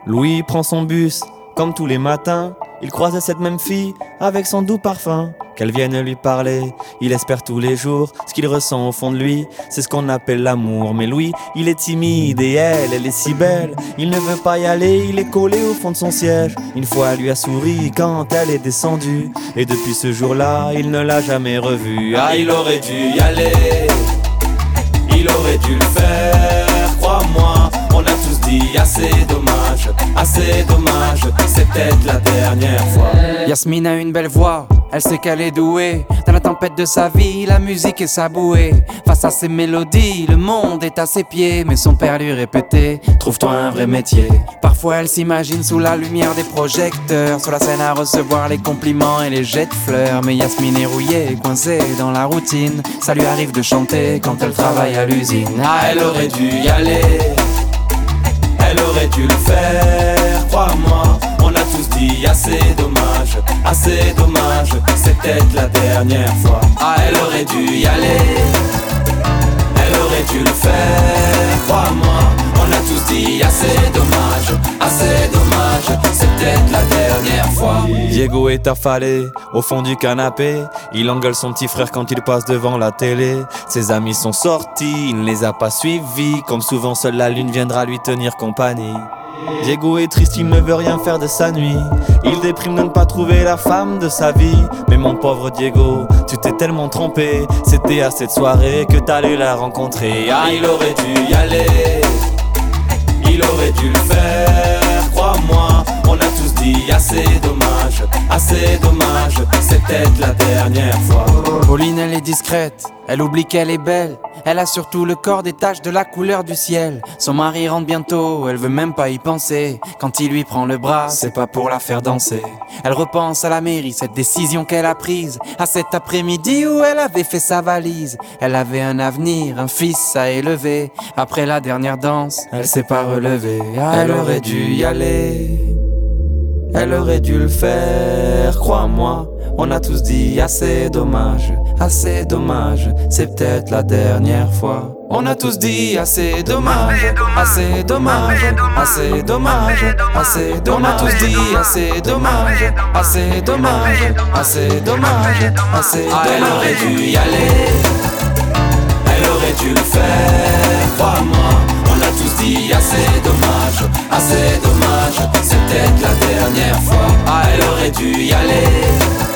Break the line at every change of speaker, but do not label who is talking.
Louis prend son bus, comme tous les matins. Il croise cette même fille avec son doux parfum. Qu'elle vienne lui parler, il espère tous les jours. Ce qu'il ressent au fond de lui, c'est ce qu'on appelle l'amour. Mais Louis, il est timide et elle est si belle. Il ne veut pas y aller, il est collé au fond de son siège. Une fois elle lui a souri quand elle est descendue. Et depuis ce jour-là, il ne l'a jamais revue. Ah, il aurait dû y aller, il aurait dû le faire, crois-moi. On a tous dit assez dommage, c'est peut-être la dernière fois.
Yasmine a une belle voix, elle sait qu'elle est douée. Dans la tempête de sa vie, la musique est sa bouée. Face à ses mélodies, le monde est à ses pieds. Mais son père lui répétait, trouve-toi un vrai métier. Parfois elle s'imagine sous la lumière des projecteurs, sur la scène à recevoir les compliments et les jets de fleurs. Mais Yasmine est rouillée, coincée dans la routine. Ça lui arrive de chanter quand elle travaille à l'usine.
Ah, elle aurait dû y aller, elle aurait dû le faire, crois-moi. On a tous dit assez dommage, c'est peut-être la dernière fois. Ah, elle aurait dû y aller, elle aurait dû le faire, crois-moi. On a tous dit assez dommage, c'est peut-être la dernière fois. Diego est affalé au fond du canapé. Il engueule son petit frère quand il passe devant la télé. Ses amis sont sortis, il ne les a pas suivis. Comme souvent, seule la lune viendra lui tenir compagnie. Diego est triste, il ne veut rien faire de sa nuit. Il déprime de ne pas trouver la femme de sa vie. Mais mon pauvre Diego, tu t'es tellement trompé. C'était à cette soirée que t'allais la rencontrer. Ah, il aurait dû y aller, il aurait dû le faire, crois-moi. On a tous dit assez dommage, c'est peut-être la dernière fois.
Pauline, elle est discrète, elle oublie qu'elle est belle. Elle a surtout le corps des taches de la couleur du ciel. Son mari rentre bientôt, elle veut même pas y penser. Quand il lui prend le bras, c'est pas pour la faire danser. Elle repense à la mairie, cette décision qu'elle a prise. À cet après-midi où elle avait fait sa valise. Elle avait un avenir, un fils à élever. Après la dernière danse, elle s'est pas relevée. Ah, elle aurait dû y aller, elle aurait dû le faire, crois-moi. On a tous dit assez dommage, c'est peut-être la dernière fois. On a tous dit assez dommage, On a tous dit assez dommage, Ah, elle aurait dû y aller, elle aurait dû le faire, crois-moi. On a tous dit assez dommage, c'est peut-être la dernière fois. Ah, elle aurait dû y aller,